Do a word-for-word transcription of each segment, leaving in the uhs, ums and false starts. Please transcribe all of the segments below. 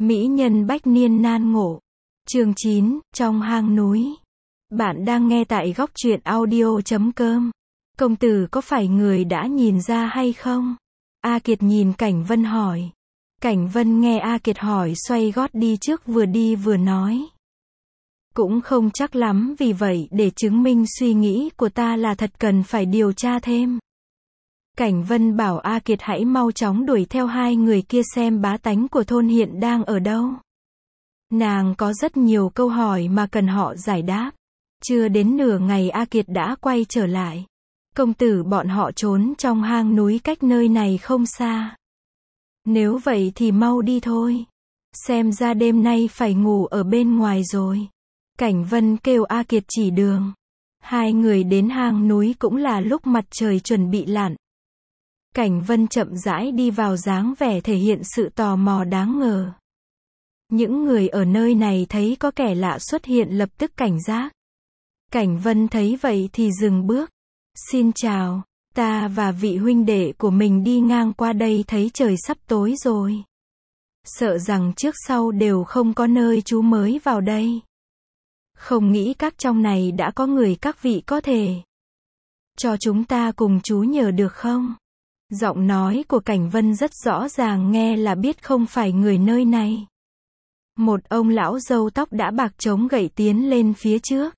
Mỹ nhân bách niên nan ngộ. Chương chín, trong hang núi. Bạn đang nghe tại góc truyện audio chấm com. Công tử có phải người đã nhìn ra hay không? A Kiệt nhìn Cảnh Vân hỏi. Cảnh Vân nghe A Kiệt hỏi xoay gót đi trước, vừa đi vừa nói. Cũng không chắc lắm, vì vậy để chứng minh suy nghĩ của ta là thật cần phải điều tra thêm. Cảnh Vân bảo A Kiệt hãy mau chóng đuổi theo hai người kia xem bá tánh của thôn hiện đang ở đâu. Nàng có rất nhiều câu hỏi mà cần họ giải đáp. Chưa đến nửa ngày A Kiệt đã quay trở lại. Công tử, bọn họ trốn trong hang núi cách nơi này không xa. Nếu vậy thì mau đi thôi. Xem ra đêm nay phải ngủ ở bên ngoài rồi. Cảnh Vân kêu A Kiệt chỉ đường. Hai người đến hang núi cũng là lúc mặt trời chuẩn bị lặn. Cảnh Vân chậm rãi đi vào, dáng vẻ thể hiện sự tò mò đáng ngờ. Những người ở nơi này thấy có kẻ lạ xuất hiện lập tức cảnh giác. Cảnh Vân thấy vậy thì dừng bước. Xin chào, ta và vị huynh đệ của mình đi ngang qua đây thấy trời sắp tối rồi. Sợ rằng trước sau đều không có nơi trú mới vào đây. Không nghĩ các trong này đã có người, các vị có thể cho chúng ta cùng trú nhờ được không? Giọng nói của Cảnh Vân rất rõ ràng, nghe là biết không phải người nơi này. Một ông lão râu tóc đã bạc chống gậy tiến lên phía trước.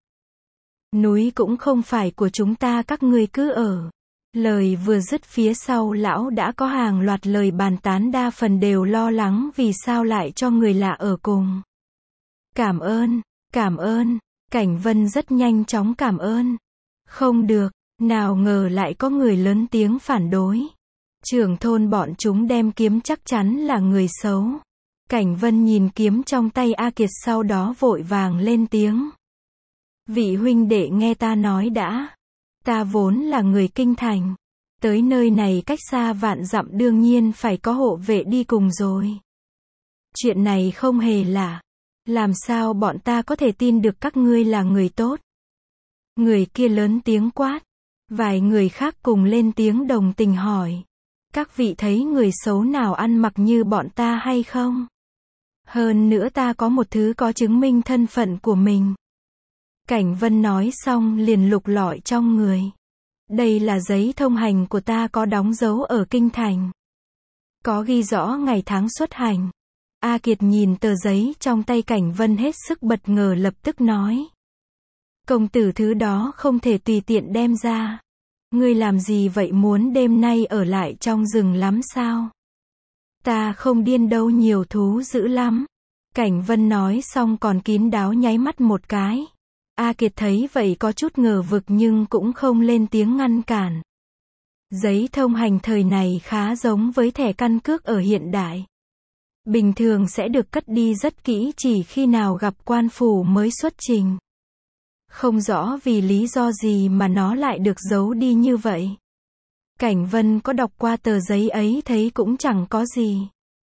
Núi cũng không phải của chúng ta, các ngươi cứ ở. Lời vừa dứt, phía sau lão đã có hàng loạt lời bàn tán, đa phần đều lo lắng vì sao lại cho người lạ ở cùng. Cảm ơn, cảm ơn. Cảnh Vân rất nhanh chóng cảm ơn. Không được, nào ngờ lại có người lớn tiếng phản đối. Trưởng thôn bọn chúng đem kiếm, chắc chắn là người xấu. Cảnh Vân nhìn kiếm trong tay A Kiệt, sau đó vội vàng lên tiếng. Vị huynh đệ nghe ta nói đã. Ta vốn là người kinh thành. Tới nơi này cách xa vạn dặm, đương nhiên phải có hộ vệ đi cùng rồi. Chuyện này không hề lạ. Làm sao bọn ta có thể tin được các ngươi là người tốt? Người kia lớn tiếng quát. Vài người khác cùng lên tiếng đồng tình hỏi. Các vị thấy người xấu nào ăn mặc như bọn ta hay không? Hơn nữa ta có một thứ có chứng minh thân phận của mình. Cảnh Vân nói xong liền lục lọi trong người. Đây là giấy thông hành của ta, có đóng dấu ở kinh thành. Có ghi rõ ngày tháng xuất hành. A Kiệt nhìn tờ giấy trong tay Cảnh Vân hết sức bất ngờ, lập tức nói. Công tử, thứ đó không thể tùy tiện đem ra. Ngươi làm gì vậy, muốn đêm nay ở lại trong rừng lắm sao? Ta không điên đâu, nhiều thú dữ lắm. Cảnh Vân nói xong còn kín đáo nháy mắt một cái. A Kiệt thấy vậy có chút ngờ vực nhưng cũng không lên tiếng ngăn cản. Giấy thông hành thời này khá giống với thẻ căn cước ở hiện đại. Bình thường sẽ được cất đi rất kỹ, chỉ khi nào gặp quan phủ mới xuất trình. Không rõ vì lý do gì mà nó lại được giấu đi như vậy. Cảnh Vân có đọc qua tờ giấy ấy thấy cũng chẳng có gì.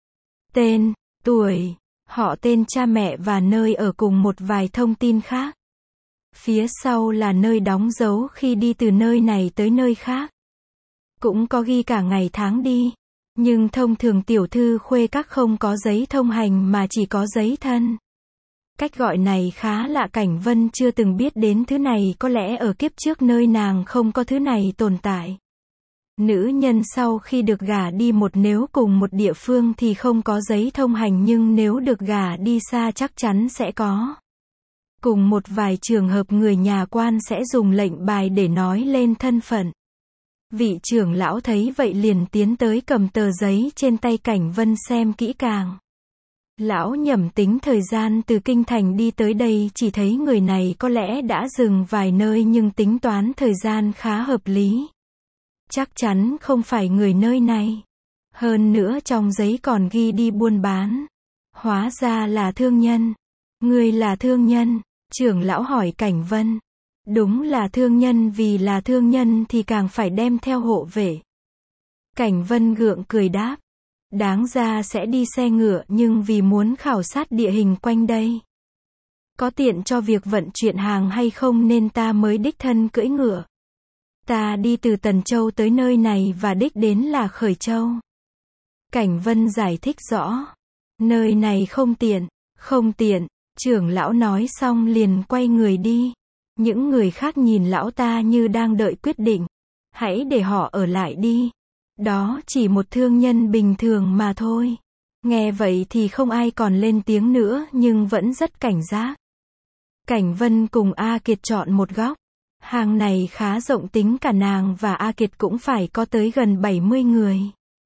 Tên, tuổi, họ tên, cha mẹ và nơi ở cùng một vài thông tin khác. Phía sau là nơi đóng dấu khi đi từ nơi này tới nơi khác. Cũng có ghi cả ngày tháng đi. Nhưng thông thường tiểu thư khuê các không có giấy thông hành mà chỉ có giấy thân. Cách gọi này khá lạ, Cảnh Vân chưa từng biết đến thứ này, có lẽ ở kiếp trước nơi nàng không có thứ này tồn tại. Nữ nhân sau khi được gả đi một, nếu cùng một địa phương thì không có giấy thông hành, nhưng nếu được gả đi xa chắc chắn sẽ có. Cùng một vài trường hợp người nhà quan sẽ dùng lệnh bài để nói lên thân phận. Vị trưởng lão thấy vậy liền tiến tới cầm tờ giấy trên tay Cảnh Vân xem kỹ càng. Lão nhẩm tính thời gian từ kinh thành đi tới đây, chỉ thấy người này có lẽ đã dừng vài nơi nhưng tính toán thời gian khá hợp lý. Chắc chắn không phải người nơi này. Hơn nữa trong giấy còn ghi đi buôn bán. Hóa ra là thương nhân. Ngươi là thương nhân? Trưởng lão hỏi Cảnh Vân. Đúng là thương nhân, vì là thương nhân thì càng phải đem theo hộ vệ. Cảnh Vân gượng cười đáp. Đáng ra sẽ đi xe ngựa, nhưng vì muốn khảo sát địa hình quanh đây, có tiện cho việc vận chuyển hàng hay không nên ta mới đích thân cưỡi ngựa. Ta đi từ Tần Châu tới nơi này và đích đến là Khởi Châu. Cảnh Vân giải thích rõ. Nơi này không tiện, không tiện, trưởng lão nói xong liền quay người đi. Những người khác nhìn lão ta như đang đợi quyết định. Hãy để họ ở lại đi. Đó chỉ một thương nhân bình thường mà thôi. Nghe vậy thì không ai còn lên tiếng nữa nhưng vẫn rất cảnh giác. Cảnh Vân cùng A Kiệt chọn một góc. Hàng này khá rộng, tính cả nàng và A Kiệt cũng phải có tới gần bảy mươi người.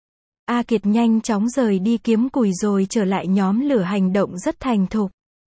A Kiệt nhanh chóng rời đi kiếm củi rồi trở lại nhóm lửa hành động rất thành thục.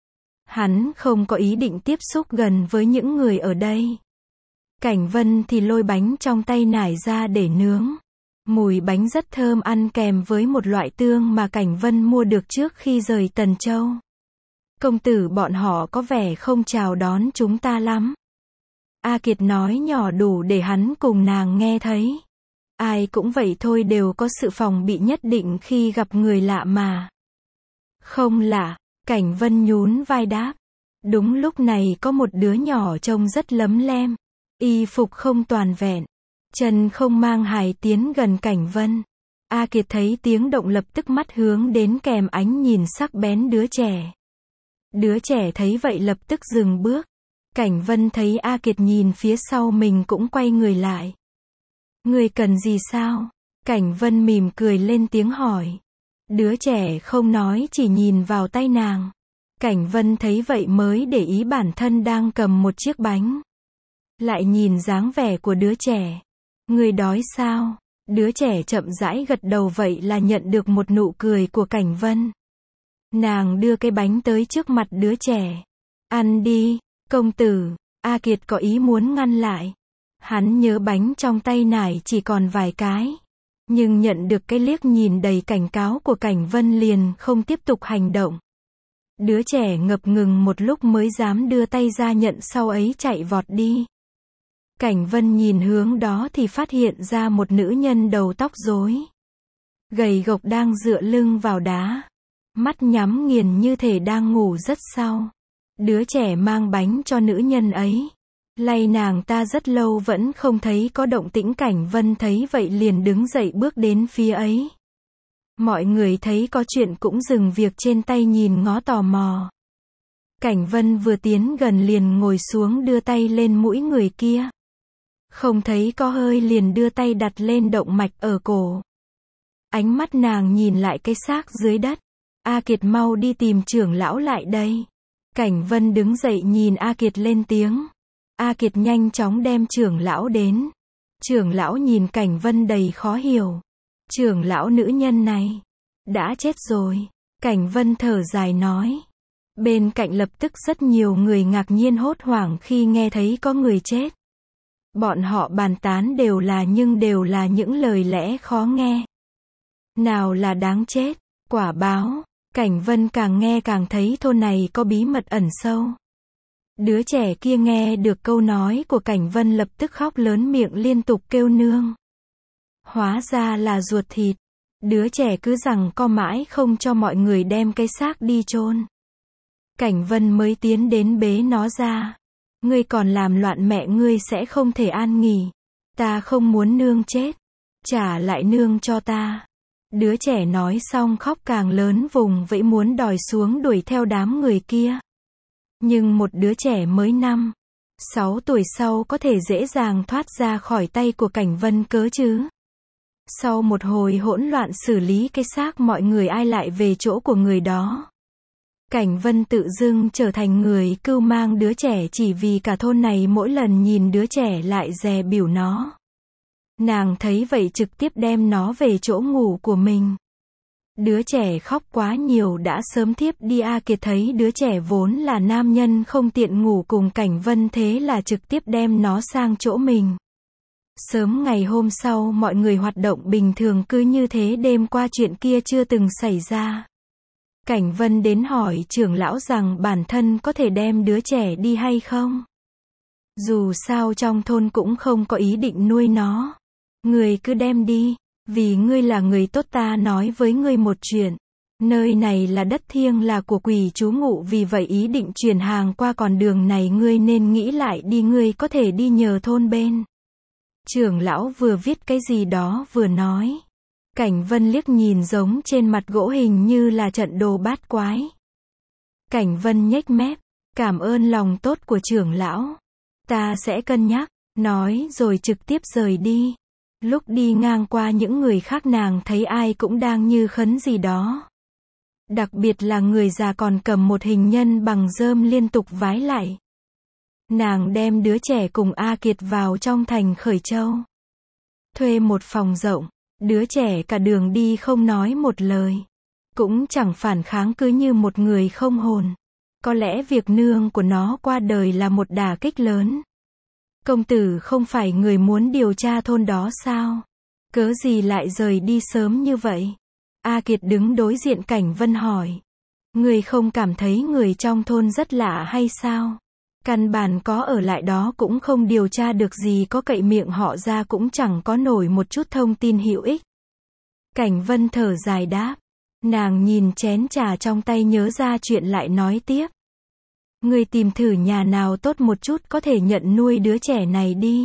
Hắn không có ý định tiếp xúc gần với những người ở đây. Cảnh Vân thì lôi bánh trong tay nải ra để nướng. Mùi bánh rất thơm, ăn kèm với một loại tương mà Cảnh Vân mua được trước khi rời Tần Châu. Công tử bọn họ có vẻ không chào đón chúng ta lắm. A Kiệt nói nhỏ đủ để hắn cùng nàng nghe thấy. Ai cũng vậy thôi, đều có sự phòng bị nhất định khi gặp người lạ mà. Không lạ, Cảnh Vân nhún vai đáp. Đúng lúc này có một đứa nhỏ trông rất lấm lem. Y phục không toàn vẹn. Chân không mang hài tiến gần Cảnh Vân. A Kiệt thấy tiếng động lập tức mắt hướng đến kèm ánh nhìn sắc bén đứa trẻ. Đứa trẻ thấy vậy lập tức dừng bước. Cảnh Vân thấy A Kiệt nhìn phía sau mình cũng quay người lại. Người cần gì sao? Cảnh Vân mỉm cười lên tiếng hỏi. Đứa trẻ không nói, chỉ nhìn vào tay nàng. Cảnh Vân thấy vậy mới để ý bản thân đang cầm một chiếc bánh. Lại nhìn dáng vẻ của đứa trẻ. Người đói sao? Đứa trẻ chậm rãi gật đầu, vậy là nhận được một nụ cười của Cảnh Vân. Nàng đưa cái bánh tới trước mặt đứa trẻ. Ăn đi, công tử. A Kiệt có ý muốn ngăn lại. Hắn nhớ bánh trong tay nải chỉ còn vài cái. Nhưng nhận được cái liếc nhìn đầy cảnh cáo của Cảnh Vân liền không tiếp tục hành động. Đứa trẻ ngập ngừng một lúc mới dám đưa tay ra nhận, sau ấy chạy vọt đi. Cảnh Vân nhìn hướng đó thì phát hiện ra một nữ nhân đầu tóc rối, gầy gộc đang dựa lưng vào đá. Mắt nhắm nghiền như thể đang ngủ rất sâu. Đứa trẻ mang bánh cho nữ nhân ấy. Lay nàng ta rất lâu vẫn không thấy có động tĩnh. Cảnh Vân thấy vậy liền đứng dậy bước đến phía ấy. Mọi người thấy có chuyện cũng dừng việc trên tay nhìn ngó tò mò. Cảnh Vân vừa tiến gần liền ngồi xuống đưa tay lên mũi người kia. Không thấy có hơi liền đưa tay đặt lên động mạch ở cổ. Ánh mắt nàng nhìn lại cái xác dưới đất. A Kiệt mau đi tìm trưởng lão lại đây. Cảnh Vân đứng dậy nhìn A Kiệt lên tiếng. A Kiệt nhanh chóng đem trưởng lão đến. Trưởng lão nhìn Cảnh Vân đầy khó hiểu. Trưởng lão, nữ nhân này đã chết rồi. Cảnh Vân thở dài nói. Bên cạnh lập tức rất nhiều người ngạc nhiên hốt hoảng khi nghe thấy có người chết. Bọn họ bàn tán đều là nhưng đều là những lời lẽ khó nghe. Nào là đáng chết, quả báo. Cảnh Vân càng nghe càng thấy thôn này có bí mật ẩn sâu. Đứa trẻ kia nghe được câu nói của Cảnh Vân lập tức khóc lớn, miệng liên tục kêu nương. Hóa ra là ruột thịt. Đứa trẻ cứ rằng co mãi không cho mọi người đem cái xác đi chôn. Cảnh Vân mới tiến đến bế nó ra. Ngươi còn làm loạn mẹ ngươi sẽ không thể an nghỉ. Ta không muốn nương chết. Trả lại nương cho ta. Đứa trẻ nói xong khóc càng lớn, vùng vẫy muốn đòi xuống đuổi theo đám người kia. Nhưng một đứa trẻ mới năm, sáu tuổi sau có thể dễ dàng thoát ra khỏi tay của Cảnh Vân cớ chứ? Sau một hồi hỗn loạn xử lý cái xác, mọi người ai lại về chỗ của người đó. Cảnh Vân tự dưng trở thành người cưu mang đứa trẻ chỉ vì cả thôn này mỗi lần nhìn đứa trẻ lại dè bỉu nó. Nàng thấy vậy trực tiếp đem nó về chỗ ngủ của mình. Đứa trẻ khóc quá nhiều đã sớm thiếp đi. A Kiệt thấy đứa trẻ vốn là nam nhân không tiện ngủ cùng Cảnh Vân, thế là trực tiếp đem nó sang chỗ mình. Sớm ngày hôm sau mọi người hoạt động bình thường cứ như thế, đêm qua chuyện kia chưa từng xảy ra. Cảnh Vân đến hỏi trưởng lão rằng bản thân có thể đem đứa trẻ đi hay không. Dù sao trong thôn cũng không có ý định nuôi nó. Người cứ đem đi, vì ngươi là người tốt, ta nói với ngươi một chuyện. Nơi này là đất thiêng, là của quỷ trú ngụ, vì vậy ý định chuyển hàng qua con đường này ngươi nên nghĩ lại đi, ngươi có thể đi nhờ thôn bên. Trưởng lão vừa viết cái gì đó vừa nói. Cảnh Vân liếc nhìn giống trên mặt gỗ hình như là trận đồ bát quái. Cảnh Vân nhếch mép, cảm ơn lòng tốt của trưởng lão. Ta sẽ cân nhắc, nói rồi trực tiếp rời đi. Lúc đi ngang qua những người khác nàng thấy ai cũng đang như khấn gì đó. Đặc biệt là người già còn cầm một hình nhân bằng rơm liên tục vái lại. Nàng đem đứa trẻ cùng A Kiệt vào trong thành Khởi Châu. Thuê một phòng rộng, đứa trẻ cả đường đi không nói một lời. Cũng chẳng phản kháng, cứ như một người không hồn. Có lẽ việc nương của nó qua đời là một đả kích lớn. Công tử không phải người muốn điều tra thôn đó sao? Cớ gì lại rời đi sớm như vậy? A Kiệt đứng đối diện Cảnh Vân hỏi. Người không cảm thấy người trong thôn rất lạ hay sao? Căn bản có ở lại đó cũng không điều tra được gì, có cậy miệng họ ra cũng chẳng có nổi một chút thông tin hữu ích. Cảnh Vân thở dài đáp. Nàng nhìn chén trà trong tay nhớ ra chuyện lại nói tiếp. Người tìm thử nhà nào tốt một chút có thể nhận nuôi đứa trẻ này đi.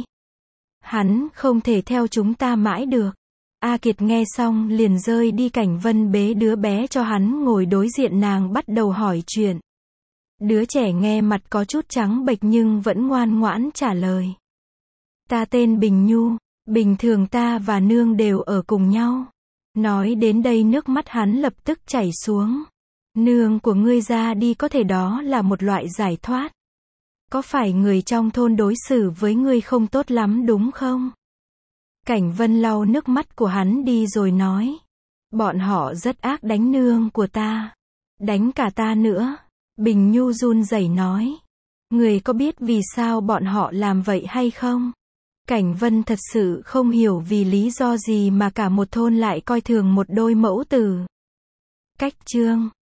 Hắn không thể theo chúng ta mãi được. A Kiệt nghe xong liền rơi đi. Cảnh Vân bế đứa bé cho hắn ngồi đối diện nàng bắt đầu hỏi chuyện. Đứa trẻ nghe mặt có chút trắng bệch nhưng vẫn ngoan ngoãn trả lời. Ta tên Bình Nhu, bình thường ta và nương đều ở cùng nhau. Nói đến đây nước mắt hắn lập tức chảy xuống. Nương của ngươi ra đi có thể đó là một loại giải thoát. Có phải người trong thôn đối xử với ngươi không tốt lắm đúng không? Cảnh Vân lau nước mắt của hắn đi rồi nói. Bọn họ rất ác, đánh nương của ta. Đánh cả ta nữa. Bình Nhu run rẩy nói. Người có biết vì sao bọn họ làm vậy hay không? Cảnh Vân thật sự không hiểu vì lý do gì mà cả một thôn lại coi thường một đôi mẫu tử. Cách chương